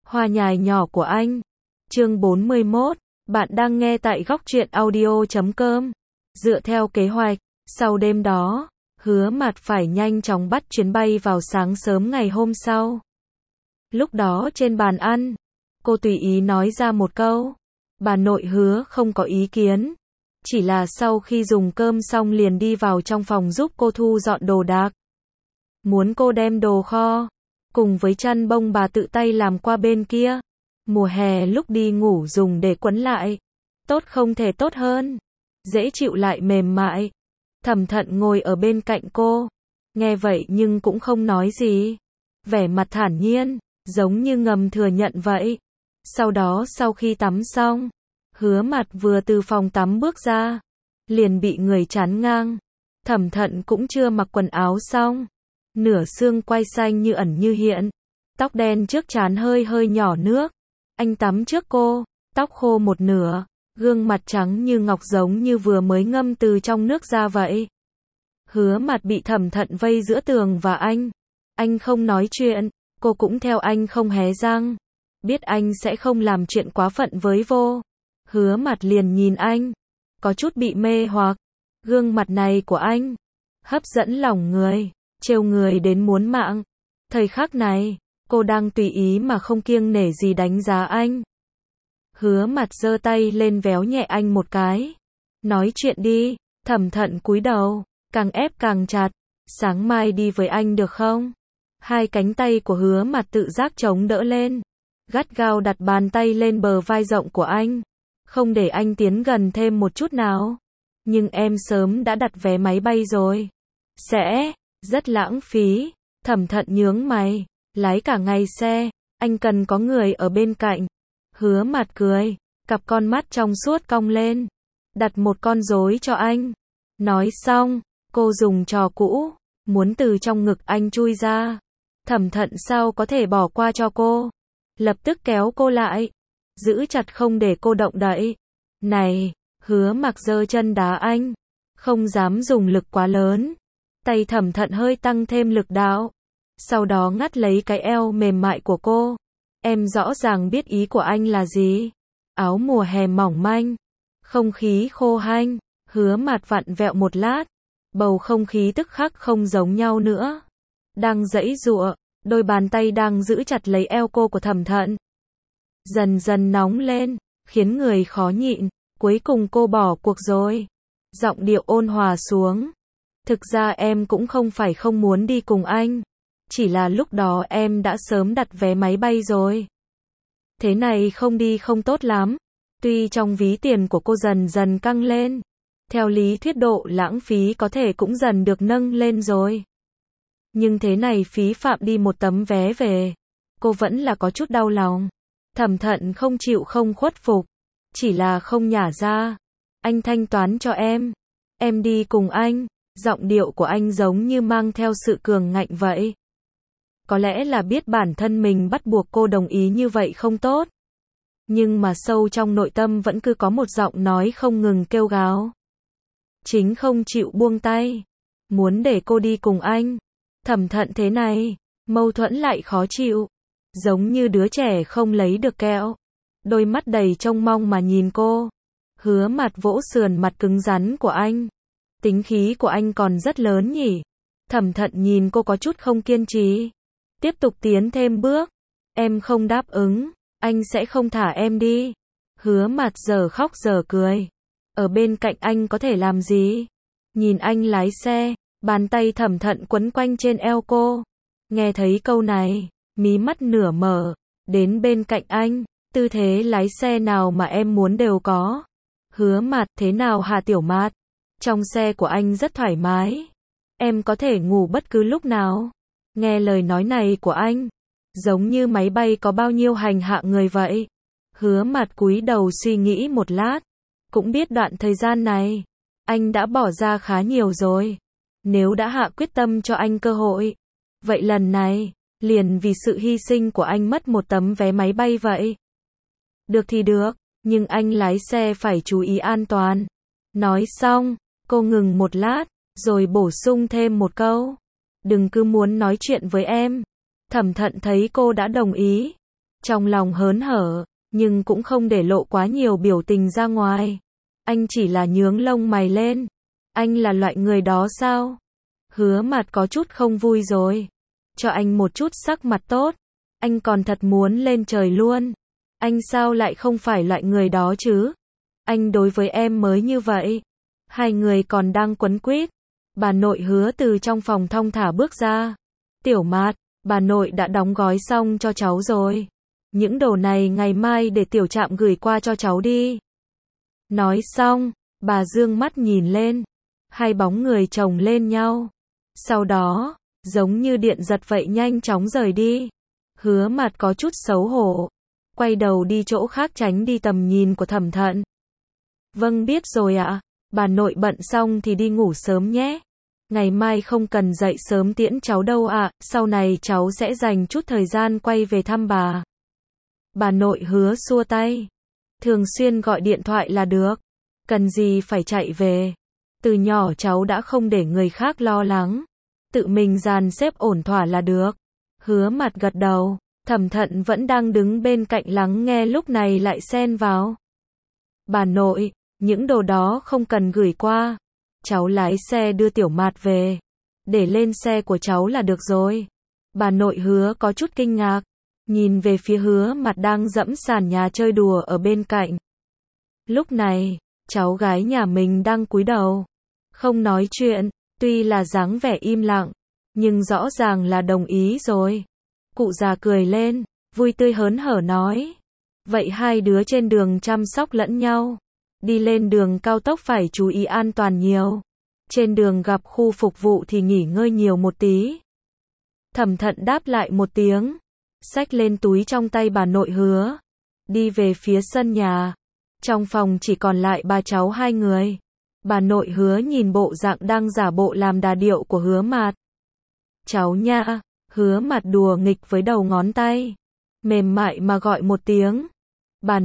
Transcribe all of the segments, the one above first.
Hoa nhài nhỏ của anh. Chương 41. Bạn đang nghe tại góc truyện audio.com. Dựa theo kế hoạch, sau đêm đó, Hứa Mạt phải nhanh chóng bắt chuyến bay vào sáng sớm ngày hôm sau. Lúc đó trên bàn ăn, cô tùy ý nói ra một câu. Bà nội Hứa không có ý kiến. Chỉ là sau khi dùng cơm xong liền đi vào trong phòng giúp cô thu dọn đồ đạc. Muốn cô đem đồ kho cùng với chăn bông bà tự tay làm qua bên kia. Mùa hè lúc đi ngủ dùng để quấn lại. Tốt không thể tốt hơn. Dễ chịu lại mềm mại. Thẩm Thận ngồi ở bên cạnh cô. Nghe vậy nhưng cũng không nói gì. Vẻ mặt thản nhiên, giống như ngầm thừa nhận vậy. Sau đó sau khi tắm xong, Hứa Mạt vừa từ phòng tắm bước ra, liền bị người chắn ngang. Thẩm Thận cũng chưa mặc quần áo xong. Nửa xương quai xanh như ẩn như hiện. Tóc đen trước trán hơi hơi nhỏ nước. Anh tắm trước cô, tóc khô một nửa, gương mặt trắng như ngọc giống như vừa mới ngâm từ trong nước ra vậy. Hứa Mạt bị Thẩm Thận vây giữa tường và anh. Anh không nói chuyện, cô cũng theo anh không hé răng. Biết anh sẽ không làm chuyện quá phận với vô. Hứa Mạt liền nhìn anh, có chút bị mê hoặc. Gương mặt này của anh, hấp dẫn lòng người, trêu người đến muốn mạng. Thời khắc này, cô đang tùy ý mà không kiêng nể gì đánh giá anh. Hứa Mạt giơ tay lên véo nhẹ anh một cái. Nói chuyện đi. Thẩm Thận cúi đầu, càng ép càng chặt. Sáng mai đi với anh được không? Hai cánh tay của Hứa Mạt tự giác chống đỡ lên, gắt gao đặt bàn tay lên bờ vai rộng của anh, không để anh tiến gần thêm một chút nào. Nhưng em sớm đã đặt vé máy bay rồi. Sẽ rất lãng phí. Thẩm Thận nhướng mày. Lái cả ngày xe, anh cần có người ở bên cạnh. Hứa Mạt cười, cặp con mắt trong suốt cong lên. Đặt một con rối cho anh. Nói xong, cô dùng trò cũ, muốn từ trong ngực anh chui ra. Thẩm Thận sao có thể bỏ qua cho cô. Lập tức kéo cô lại, giữ chặt không để cô động đậy. Này, Hứa Mạt giơ chân đá anh, không dám dùng lực quá lớn. Tay Thẩm Thận hơi tăng thêm lực đạo. Sau đó ngắt lấy cái eo mềm mại của cô. Em rõ ràng biết ý của anh là gì. Áo mùa hè mỏng manh, không khí khô hanh. Hứa Mạt vặn vẹo một lát, bầu không khí tức khắc không giống nhau nữa. Đang giãy giụa, đôi bàn tay đang giữ chặt lấy eo cô của Thẩm Thận dần dần nóng lên, khiến người khó nhịn. Cuối cùng cô bỏ cuộc rồi. Giọng điệu ôn hòa xuống. Thực ra em cũng không phải không muốn đi cùng anh. Chỉ là lúc đó em đã sớm đặt vé máy bay rồi. Thế này không đi không tốt lắm. Tuy trong ví tiền của cô dần dần căng lên. Theo lý thuyết độ lãng phí có thể cũng dần được nâng lên rồi. Nhưng thế này phí phạm đi một tấm vé về. Cô vẫn là có chút đau lòng. Thẩm Thận không chịu không khuất phục. Chỉ là không nhả ra. Anh thanh toán cho em. Em đi cùng anh. Giọng điệu của anh giống như mang theo sự cường ngạnh vậy. Có lẽ là biết bản thân mình bắt buộc cô đồng ý như vậy không tốt. Nhưng mà sâu trong nội tâm vẫn cứ có một giọng nói không ngừng kêu gào. Chính không chịu buông tay. Muốn để cô đi cùng anh. Thẩm Thận thế này, mâu thuẫn lại khó chịu. Giống như đứa trẻ không lấy được kẹo. Đôi mắt đầy trông mong mà nhìn cô. Hứa Mạt vỗ sườn mặt cứng rắn của anh. Tính khí của anh còn rất lớn nhỉ. Thẩm Thận nhìn cô có chút không kiên trì. Tiếp tục tiến thêm bước. Em không đáp ứng, anh sẽ không thả em đi. Hứa Mạt giờ khóc giờ cười. Ở bên cạnh anh có thể làm gì? Nhìn anh lái xe, bàn tay Thẩm Thận quấn quanh trên eo cô. Nghe thấy câu này, mí mắt nửa mở. Đến bên cạnh anh, tư thế lái xe nào mà em muốn đều có. Hứa Mạt, thế nào hả Tiểu Mạt? Trong xe của anh rất thoải mái. Em có thể ngủ bất cứ lúc nào. Nghe lời nói này của anh, giống như máy bay có bao nhiêu hành hạ người vậy. Hứa Mạt cúi đầu suy nghĩ một lát. Cũng biết đoạn thời gian này, anh đã bỏ ra khá nhiều rồi. Nếu đã hạ quyết tâm cho anh cơ hội, vậy lần này, liền vì sự hy sinh của anh mất một tấm vé máy bay vậy. Được thì được, nhưng anh lái xe phải chú ý an toàn. Nói xong, cô ngừng một lát, rồi bổ sung thêm một câu. Đừng cứ muốn nói chuyện với em. Thẩm Thận thấy cô đã đồng ý, trong lòng hớn hở, nhưng cũng không để lộ quá nhiều biểu tình ra ngoài. Anh chỉ là nhướng lông mày lên. Anh là loại người đó sao? Hứa Mạt có chút không vui rồi. Cho anh một chút sắc mặt tốt. Anh còn thật muốn lên trời luôn. Anh sao lại không phải loại người đó chứ? Anh đối với em mới như vậy. Hai người còn đang quấn quýt. Bà nội Hứa từ trong phòng thong thả bước ra. Tiểu Mạt, bà nội đã đóng gói xong cho cháu rồi. Những đồ này ngày mai để tiểu trạm gửi qua cho cháu đi. Nói xong, bà dương mắt nhìn lên. Hai bóng người chồng lên nhau. Sau đó, giống như điện giật vậy nhanh chóng rời đi. Hứa Mạt có chút xấu hổ. Quay đầu đi chỗ khác tránh đi tầm nhìn của Thẩm Thận. Vâng biết rồi ạ. Bà nội bận xong thì đi ngủ sớm nhé. Ngày mai không cần dậy sớm tiễn cháu đâu ạ. Sau này cháu sẽ dành chút thời gian quay về thăm bà. Bà nội Hứa xua tay. Thường xuyên gọi điện thoại là được. Cần gì phải chạy về. Từ nhỏ cháu đã không để người khác lo lắng. Tự mình dàn xếp ổn thỏa là được. Hứa Mạt gật đầu. Thẩm Thận vẫn đang đứng bên cạnh lắng nghe lúc này lại xen vào. Bà nội, những đồ đó không cần gửi qua. Cháu lái xe đưa Tiểu Mạt về. Để lên xe của cháu là được rồi. Bà nội Hứa có chút kinh ngạc. Nhìn về phía Hứa Mạt đang dẫm sàn nhà chơi đùa ở bên cạnh. Lúc này, cháu gái nhà mình đang cúi đầu. Không nói chuyện, tuy là dáng vẻ im lặng. Nhưng rõ ràng là đồng ý rồi. Cụ già cười lên, vui tươi hớn hở nói. Vậy hai đứa trên đường chăm sóc lẫn nhau. Đi lên đường cao tốc phải chú ý an toàn nhiều. Trên đường gặp khu phục vụ thì nghỉ ngơi nhiều một tí. Thẩm Thận đáp lại một tiếng. Xách lên túi trong tay bà nội Hứa. Đi về phía sân nhà. Trong phòng chỉ còn lại ba cháu hai người. Bà nội Hứa nhìn bộ dạng đang giả bộ làm đà điệu của Hứa Mạt. Cháu nha. Hứa Mạt đùa nghịch với đầu ngón tay. Mềm mại mà gọi một tiếng. Bà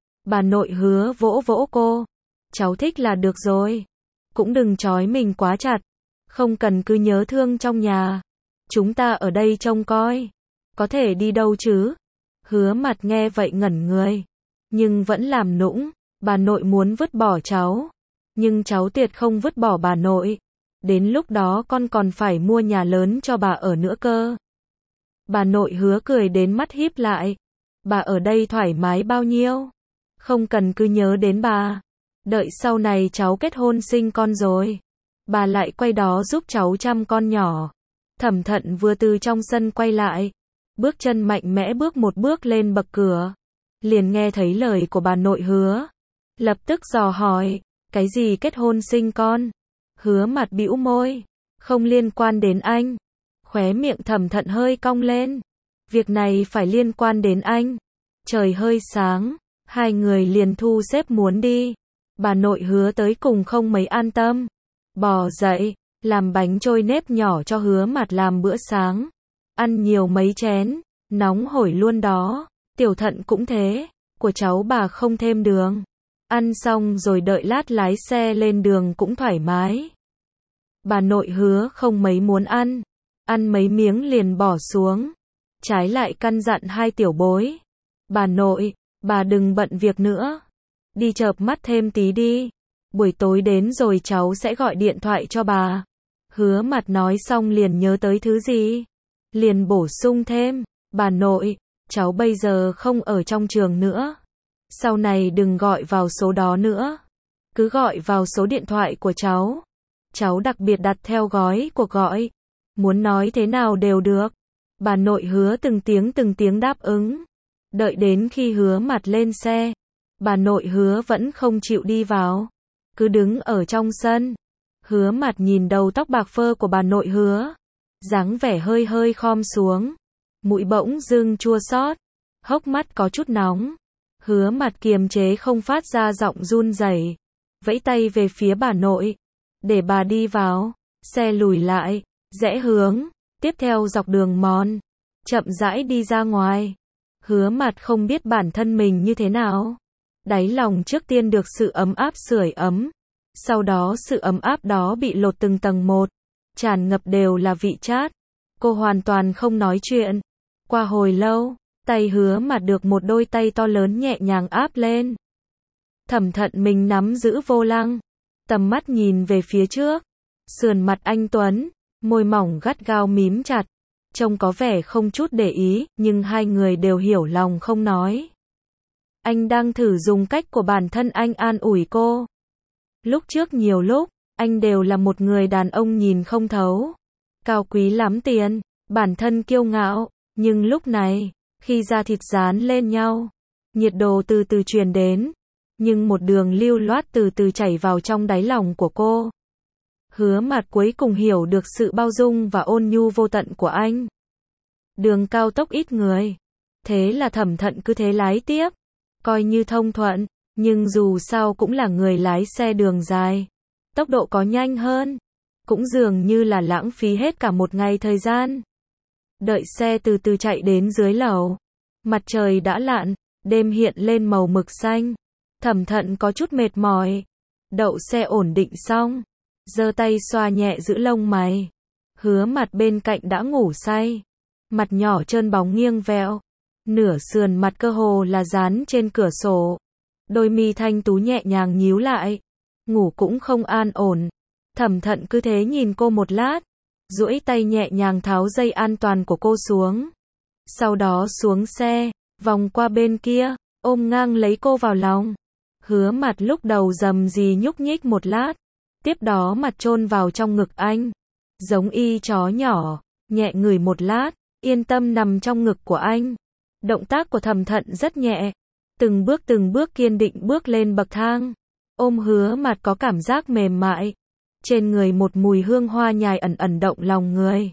nội Hứa vỗ vỗ cô. Cháu thích là được rồi. Cũng đừng trói mình quá chặt. Không cần cứ nhớ thương trong nhà. Chúng ta ở đây trông coi. Có thể đi đâu chứ? Hứa Mạt nghe vậy ngẩn người. Nhưng vẫn làm nũng. Bà nội muốn vứt bỏ cháu. Nhưng cháu tuyệt không vứt bỏ bà nội. Đến lúc đó con còn phải mua nhà lớn cho bà ở nữa cơ. Bà nội Hứa cười đến mắt híp lại. Bà ở đây thoải mái bao nhiêu? Không cần cứ nhớ đến bà. Đợi sau này cháu kết hôn sinh con rồi. Bà lại quay đó giúp cháu chăm con nhỏ. Thẩm Thận vừa từ trong sân quay lại. Bước chân mạnh mẽ bước một bước lên bậc cửa. Liền nghe thấy lời của bà nội Hứa. Lập tức dò hỏi. Cái gì kết hôn sinh con? Hứa Mạt bĩu môi. Không liên quan đến anh. Khóe miệng Thẩm Thận hơi cong lên. Việc này phải liên quan đến anh. Trời hơi sáng. Hai người liền thu xếp muốn đi. Bà nội Hứa tới cùng không mấy an tâm. Bò dậy. Làm bánh trôi nếp nhỏ cho Hứa Mạt làm bữa sáng. Ăn nhiều mấy chén. Nóng hổi luôn đó. Tiểu Thận cũng thế. Của cháu bà không thêm đường. Ăn xong rồi đợi lát lái xe lên đường cũng thoải mái. Bà nội Hứa không mấy muốn ăn. Ăn mấy miếng liền bỏ xuống. Trái lại căn dặn hai tiểu bối. Bà nội, bà đừng bận việc nữa. Đi chợp mắt thêm tí đi. Buổi tối đến rồi cháu sẽ gọi điện thoại cho bà. Hứa Mạt nói xong liền nhớ tới thứ gì. Liền bổ sung thêm. Bà nội, cháu bây giờ không ở trong trường nữa. Sau này đừng gọi vào số đó nữa. Cứ gọi vào số điện thoại của cháu. Cháu đặc biệt đặt theo gói cuộc gọi. Muốn nói thế nào đều được. Bà nội Hứa từng tiếng đáp ứng. Đợi đến khi Hứa Mạt lên xe. Bà nội Hứa vẫn không chịu đi vào. Cứ đứng ở trong sân. Hứa Mạt nhìn đầu tóc bạc phơ của bà nội Hứa. Dáng vẻ hơi hơi khom xuống. Mũi bỗng dưng chua xót. Hốc mắt có chút nóng. Hứa Mạt kiềm chế không phát ra giọng run rẩy. Vẫy tay về phía bà nội. Để bà đi vào. Xe lùi lại. Rẽ hướng. Tiếp theo dọc đường mòn. Chậm rãi đi ra ngoài. Hứa Mạt không biết bản thân mình như thế nào. Đáy lòng trước tiên được sự ấm áp sưởi ấm. Sau đó sự ấm áp đó bị lột từng tầng một. Tràn ngập đều là vị chát. Cô hoàn toàn không nói chuyện. Qua hồi lâu, Tay Hứa Mặt được một đôi tay to lớn nhẹ nhàng áp lên. Thẩm Thận mình nắm giữ vô lăng, tầm mắt nhìn về phía trước, sườn mặt anh tuấn, môi mỏng gắt gao mím chặt, trông có vẻ không chút để ý, nhưng hai người đều hiểu lòng không nói. Anh đang thử dùng cách của bản thân anh an ủi cô. Lúc trước nhiều lúc, anh đều là một người đàn ông nhìn không thấu, cao quý lắm tiền, bản thân kiêu ngạo, nhưng lúc này, khi da thịt dán lên nhau, nhiệt độ từ từ truyền đến, nhưng một đường lưu loát từ từ chảy vào trong đáy lòng của cô. Hứa Mặt cuối cùng hiểu được sự bao dung và ôn nhu vô tận của anh. Đường cao tốc ít người, thế là Thẩm Thận cứ thế lái tiếp, coi như thông thuận, nhưng dù sao cũng là người lái xe đường dài, tốc độ có nhanh hơn, cũng dường như là lãng phí hết cả một ngày thời gian. Đợi xe từ từ chạy đến dưới lầu, mặt trời đã lặn, đêm hiện lên màu mực xanh. Thẩm Thận có chút mệt mỏi, đậu xe ổn định xong, giơ tay xoa nhẹ giữ lông mày. Hứa Mặt bên cạnh đã ngủ say, mặt nhỏ trơn bóng nghiêng vẹo, nửa sườn mặt cơ hồ là dán trên cửa sổ, đôi mi thanh tú nhẹ nhàng nhíu lại, ngủ cũng không an ổn. Thẩm Thận cứ thế nhìn cô một lát, duỗi tay nhẹ nhàng tháo dây an toàn của cô xuống, sau đó xuống xe, vòng qua bên kia, ôm ngang lấy cô vào lòng. Hứa Mặt lúc đầu rầm rì nhúc nhích một lát, tiếp đó mặt chôn vào trong ngực anh, giống y chó nhỏ, nhẹ ngửi một lát, yên tâm nằm trong ngực của anh. Động tác của Thẩm Thận rất nhẹ, từng bước kiên định bước lên bậc thang, ôm Hứa Mặt có cảm giác mềm mại, trên người một mùi hương hoa nhài ẩn ẩn động lòng người.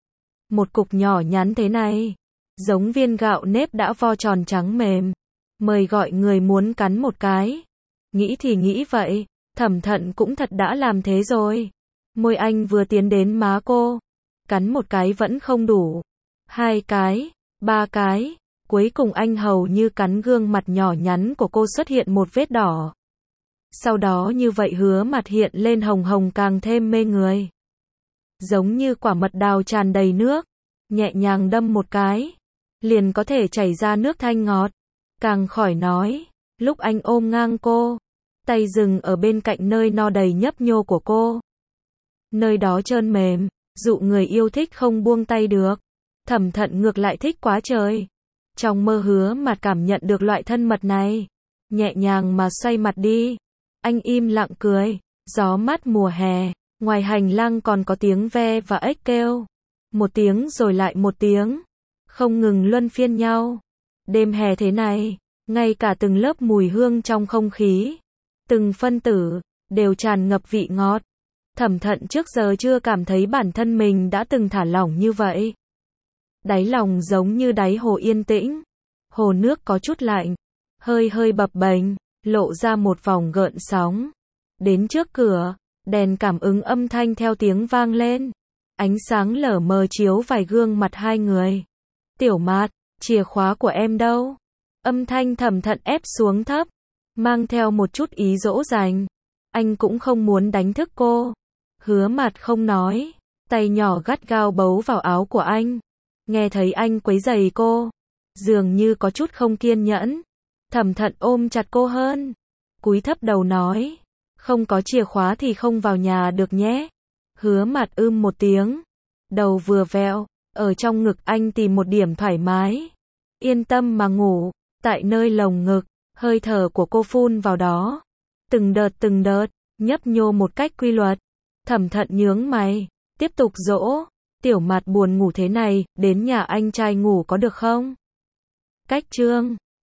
Một cục nhỏ nhắn thế này, giống viên gạo nếp đã vo tròn trắng mềm, mời gọi người muốn cắn một cái. Nghĩ thì nghĩ vậy, Thẩm Thận cũng thật đã làm thế rồi. Môi anh vừa tiến đến má cô, cắn một cái vẫn không đủ, 2 cái, 3 cái, cuối cùng anh hầu như cắn gương mặt nhỏ nhắn của cô xuất hiện một vết đỏ. Sau đó như vậy Hứa Mặt hiện lên hồng hồng càng thêm mê người. Giống như quả mật đào tràn đầy nước, nhẹ nhàng đâm một cái, liền có thể chảy ra nước thanh ngọt. Càng khỏi nói, lúc anh ôm ngang cô, tay dừng ở bên cạnh nơi no đầy nhấp nhô của cô. Nơi đó trơn mềm, dụ người yêu thích không buông tay được. Thẩm Thận ngược lại thích quá trời. Trong mơ Hứa Mặt cảm nhận được loại thân mật này, nhẹ nhàng mà xoay mặt đi. Anh im lặng cười, gió mát mùa hè, ngoài hành lang còn có tiếng ve và ếch kêu. Một tiếng rồi lại một tiếng, không ngừng luân phiên nhau. Đêm hè thế này, ngay cả từng lớp mùi hương trong không khí, từng phân tử, đều tràn ngập vị ngọt. Thẩm Thận trước giờ chưa cảm thấy bản thân mình đã từng thả lỏng như vậy. Đáy lòng giống như đáy hồ yên tĩnh, hồ nước có chút lạnh, hơi hơi bập bềnh, lộ ra một vòng gợn sóng. Đến trước cửa, đèn cảm ứng âm thanh theo tiếng vang lên. Ánh sáng lờ mờ chiếu vài gương mặt hai người. Tiểu Mạt, chìa khóa của em đâu? Âm thanh Thẩm Thận ép xuống thấp, mang theo một chút ý dỗ dành. Anh cũng không muốn đánh thức cô. Hứa Mặt không nói, tay nhỏ gắt gao bấu vào áo của anh. Nghe thấy anh quấy rầy cô, dường như có chút không kiên nhẫn. Thẩm Thận ôm chặt cô hơn, cúi thấp đầu nói, không có chìa khóa thì không vào nhà được nhé. Hứa Mặt một tiếng, đầu vừa vẹo, ở trong ngực anh tìm một điểm thoải mái. Yên tâm mà ngủ, tại nơi lồng ngực, hơi thở của cô phun vào đó. Từng đợt, nhấp nhô một cách quy luật. Thẩm Thận nhướng mày, tiếp tục dỗ, Tiểu Mạt buồn ngủ thế này, đến nhà anh trai ngủ có được không? Cách chương